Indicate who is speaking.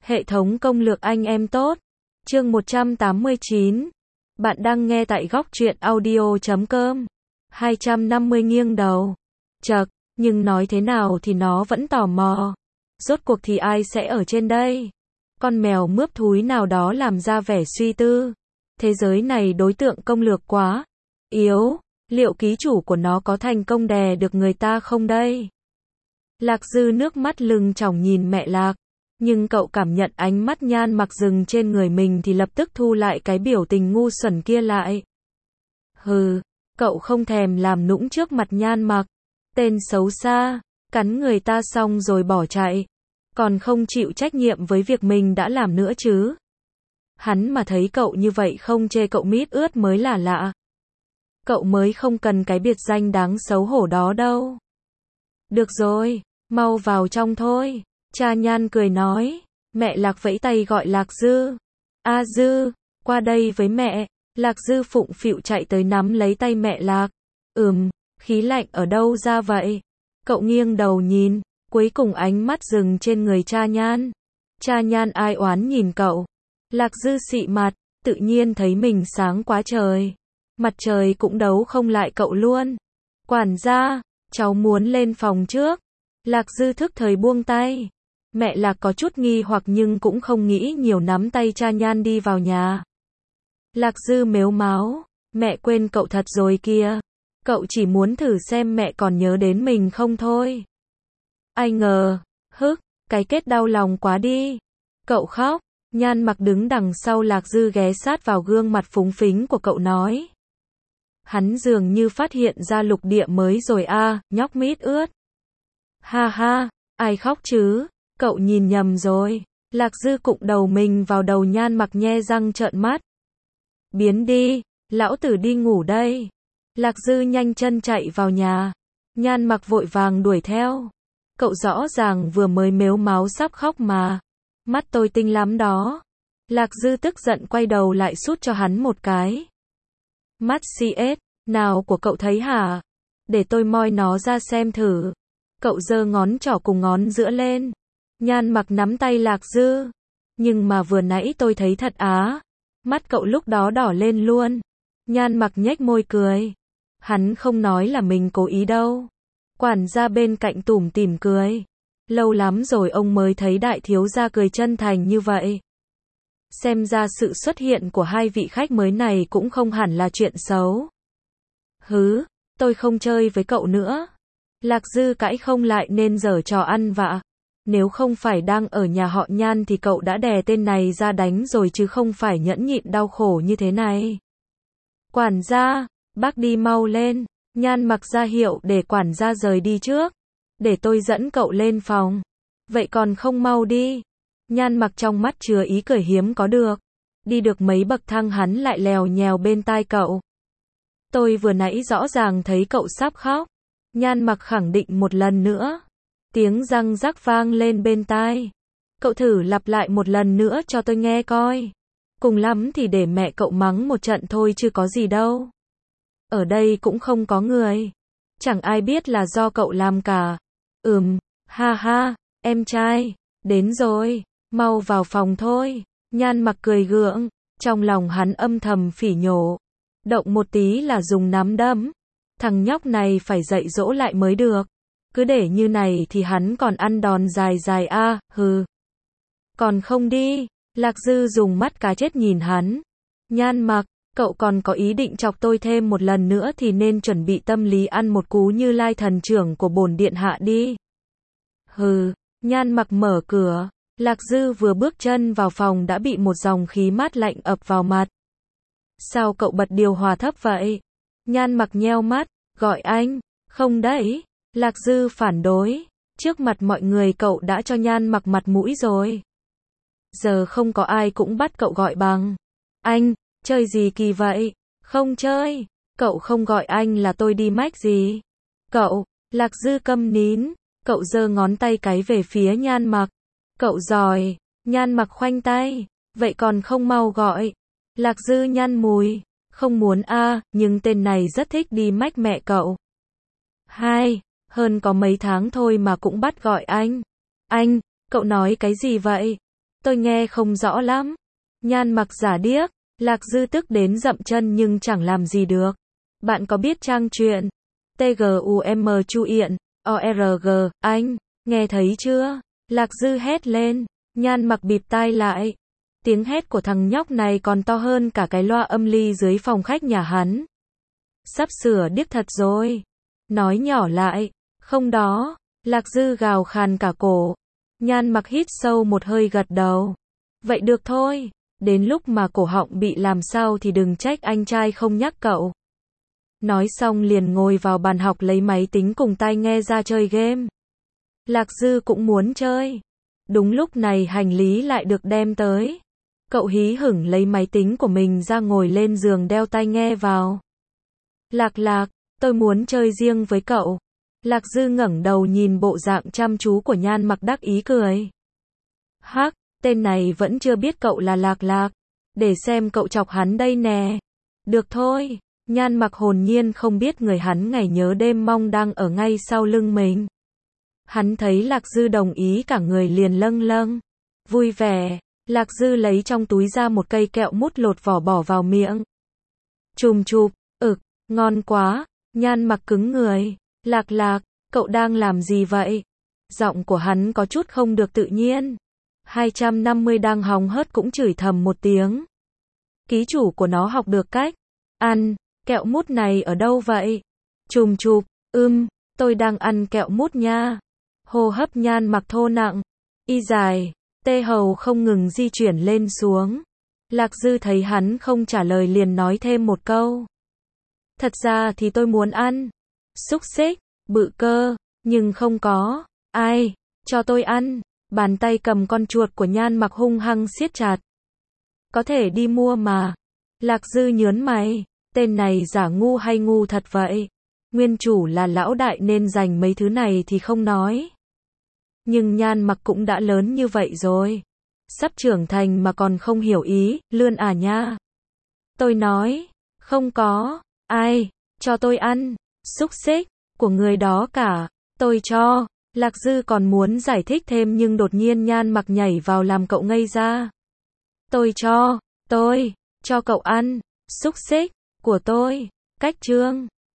Speaker 1: Hệ thống công lược anh em tốt. Chương 189. Bạn đang nghe tại góc truyện audio.com. 250 nghiêng đầu. Chậc, nhưng nói thế nào thì nó vẫn tò mò. Rốt cuộc thì ai sẽ ở trên đây? Con mèo mướp thúi nào đó làm ra vẻ suy tư. Thế giới này đối tượng công lược quá yếu, liệu ký chủ của nó có thành công đè được người ta không đây? Lạc Dư nước mắt lưng tròng nhìn mẹ Lạc. Nhưng cậu cảm nhận ánh mắt Nhan Mặc dừng trên người mình thì lập tức thu lại cái biểu tình ngu xuẩn kia lại. Hừ, cậu không thèm làm nũng trước mặt Nhan Mặc. Tên xấu xa, cắn người ta xong rồi bỏ chạy. Còn không chịu trách nhiệm với việc mình đã làm nữa chứ. Hắn mà thấy cậu như vậy không chê cậu mít ướt mới là lạ. Cậu mới không cần cái biệt danh đáng xấu hổ đó đâu. Được rồi, mau vào trong thôi. Cha Nhan cười nói. Mẹ Lạc vẫy tay gọi Lạc Dư. A Dư, qua đây với mẹ. Lạc Dư phụng phịu chạy tới nắm lấy tay mẹ Lạc. Khí lạnh ở đâu ra vậy? Cậu nghiêng đầu nhìn, cuối cùng ánh mắt dừng trên người cha Nhan. Cha Nhan ai oán nhìn cậu. Lạc Dư xị mặt, tự nhiên thấy mình sáng quá trời. Mặt trời cũng đấu không lại cậu luôn. Quản gia, cháu muốn lên phòng trước. Lạc Dư thức thời buông tay. Mẹ Lạc có chút nghi hoặc nhưng cũng không nghĩ nhiều, nắm tay cha Nhan đi vào nhà. Lạc Dư mếu máo. Mẹ quên cậu thật rồi kìa. Cậu chỉ muốn thử xem mẹ còn nhớ đến mình không thôi. Ai ngờ, cái kết đau lòng quá đi. Cậu khóc. Nhan Mặc đứng đằng sau Lạc Dư ghé sát vào gương mặt phúng phính của cậu nói. Hắn dường như phát hiện ra lục địa mới rồi a, nhóc mít ướt. Ha ha, ai khóc chứ? Cậu nhìn nhầm rồi. Lạc Dư cụng đầu mình vào đầu Nhan Mặc nhe răng trợn mắt. Biến đi, lão tử đi ngủ đây. Lạc Dư nhanh chân chạy vào nhà. Nhan Mặc vội vàng đuổi theo. Cậu rõ ràng vừa mới mếu máo sắp khóc mà. Mắt tôi tinh lắm đó. Lạc Dư tức giận quay đầu lại sút cho hắn một cái. Mắt CS, nào của cậu thấy hả? Để tôi moi nó ra xem thử. Cậu giơ ngón trỏ cùng ngón giữa lên. Nhan Mặc nắm tay Lạc Dư. Nhưng mà vừa nãy tôi thấy thật á. Mắt cậu lúc đó đỏ lên luôn. Nhan Mặc nhếch môi cười. Hắn không nói là mình cố ý đâu. Quản gia bên cạnh tủm tỉm cười. Lâu lắm rồi ông mới thấy đại thiếu gia cười chân thành như vậy. Xem ra sự xuất hiện của hai vị khách mới này cũng không hẳn là chuyện xấu. Tôi không chơi với cậu nữa. Lạc Dư cãi không lại nên giở trò ăn vạ. Nếu không phải đang ở nhà họ Nhan thì cậu đã đè tên này ra đánh rồi chứ không phải nhẫn nhịn đau khổ như thế này. Quản gia, bác đi mau lên. Nhan Mặc ra hiệu để quản gia rời đi trước. Để tôi dẫn cậu lên phòng. Vậy còn không mau đi. Nhan Mặc trong mắt chứa ý cười hiếm có được. Đi được mấy bậc thang hắn lại lèo nhèo bên tai cậu. Tôi vừa nãy rõ ràng thấy cậu sắp khóc. Nhan Mặc khẳng định một lần nữa. Tiếng răng rắc vang lên bên tai. Cậu thử lặp lại một lần nữa cho tôi nghe coi. Cùng lắm thì để mẹ cậu mắng một trận thôi chứ có gì đâu. Ở đây cũng không có người. Chẳng ai biết là do cậu làm cả. Ha ha, em trai, đến rồi, mau vào phòng thôi. Nhan Mặc cười gượng, trong lòng hắn âm thầm phỉ nhổ. Động một tí là dùng nắm đấm. Thằng nhóc này phải dạy dỗ lại mới được. Cứ để như này thì hắn còn ăn đòn dài dài a, Còn không đi. Lạc Dư dùng mắt cá chết nhìn hắn. Nhan Mặc, cậu còn có ý định chọc tôi thêm một lần nữa thì nên chuẩn bị tâm lý ăn một cú Như Lai thần trưởng của bổn điện hạ đi. Nhan Mặc mở cửa. Lạc Dư vừa bước chân vào phòng đã bị một dòng khí mát lạnh ập vào mặt. Sao cậu bật điều hòa thấp vậy? Nhan Mặc nheo mắt, gọi anh. Không đấy. Lạc Dư phản đối. Trước mặt mọi người cậu đã cho Nhan Mặc mặt mũi rồi. Giờ không có ai cũng bắt cậu gọi bằng anh. Chơi gì kỳ vậy? Không chơi. Cậu không gọi anh là tôi đi mách gì? Cậu. Lạc Dư câm nín. Cậu giơ ngón tay cái về phía Nhan Mặc. Cậu giỏi. Nhan Mặc khoanh tay. Vậy còn không mau gọi. Lạc Dư nhăn mùi. Không muốn a, nhưng tên này rất thích đi mách mẹ cậu. Hơn có mấy tháng thôi mà cũng bắt gọi anh. Anh, cậu nói cái gì vậy? Tôi nghe không rõ lắm. Nhan Mặc giả điếc. Lạc Dư tức đến dậm chân nhưng chẳng làm gì được. Bạn có biết trang truyện TGUM Chu Yện, ORG, anh, nghe thấy chưa? Lạc Dư hét lên. Nhan Mặc bịt tai lại. Tiếng hét của thằng nhóc này còn to hơn cả cái loa âm ly dưới phòng khách nhà hắn. Sắp sửa điếc thật rồi. Nói nhỏ lại. Không đó. Lạc Dư gào khàn cả cổ. Nhan Mặc hít sâu một hơi gật đầu. Vậy được thôi. Đến lúc mà cổ họng bị làm sao thì đừng trách anh trai không nhắc cậu. Nói xong liền ngồi vào bàn học lấy máy tính cùng tai nghe ra chơi game. Lạc Dư cũng muốn chơi. Đúng lúc này hành lý lại được đem tới. Cậu hí hửng lấy máy tính của mình ra ngồi lên giường đeo tai nghe vào. Lạc, tôi muốn chơi riêng với cậu. Lạc Dư ngẩng đầu nhìn bộ dạng chăm chú của Nhan Mặc đắc ý cười. Hắc, tên này vẫn chưa biết cậu là Lạc. Để xem cậu chọc hắn đây nè. Được thôi. Nhan Mặc hồn nhiên không biết người hắn ngày nhớ đêm mong đang ở ngay sau lưng mình. Hắn thấy Lạc Dư đồng ý cả người liền lâng lâng. Vui vẻ. Lạc Dư lấy trong túi ra một cây kẹo mút lột vỏ bỏ vào miệng. Chùm chụp, ngon quá. Nhan Mặc cứng người. Lạc, cậu đang làm gì vậy? Giọng của hắn có chút không được tự nhiên. 250 đang hóng hớt cũng chửi thầm một tiếng. Ký chủ của nó học được cách ăn kẹo mút này ở đâu vậy? Chùm chụp, tôi đang ăn kẹo mút nha. Hô hấp Nhan Mặc thô nặng, y dài, tê hầu không ngừng di chuyển lên xuống. Lạc Dư thấy hắn không trả lời liền nói thêm một câu. Thật ra thì tôi muốn ăn xúc xích, bự cơ, nhưng không có ai cho tôi ăn. Bàn tay cầm con chuột của Nhan Mặc hung hăng siết chặt. Có thể đi mua mà. Lạc Dư nhớn mày. Tên này giả ngu hay ngu thật vậy? Nguyên chủ là lão đại nên dành mấy thứ này thì không nói. Nhưng Nhan Mặc cũng đã lớn như vậy rồi. Sắp trưởng thành mà còn không hiểu ý, lươn à nha. Tôi nói, không có ai cho tôi ăn xúc xích của người đó cả. Tôi cho. Lạc Dư còn muốn giải thích thêm nhưng đột nhiên Nhan Mặc nhảy vào làm cậu ngây ra. Tôi cho cậu ăn xúc xích của tôi. Cách chương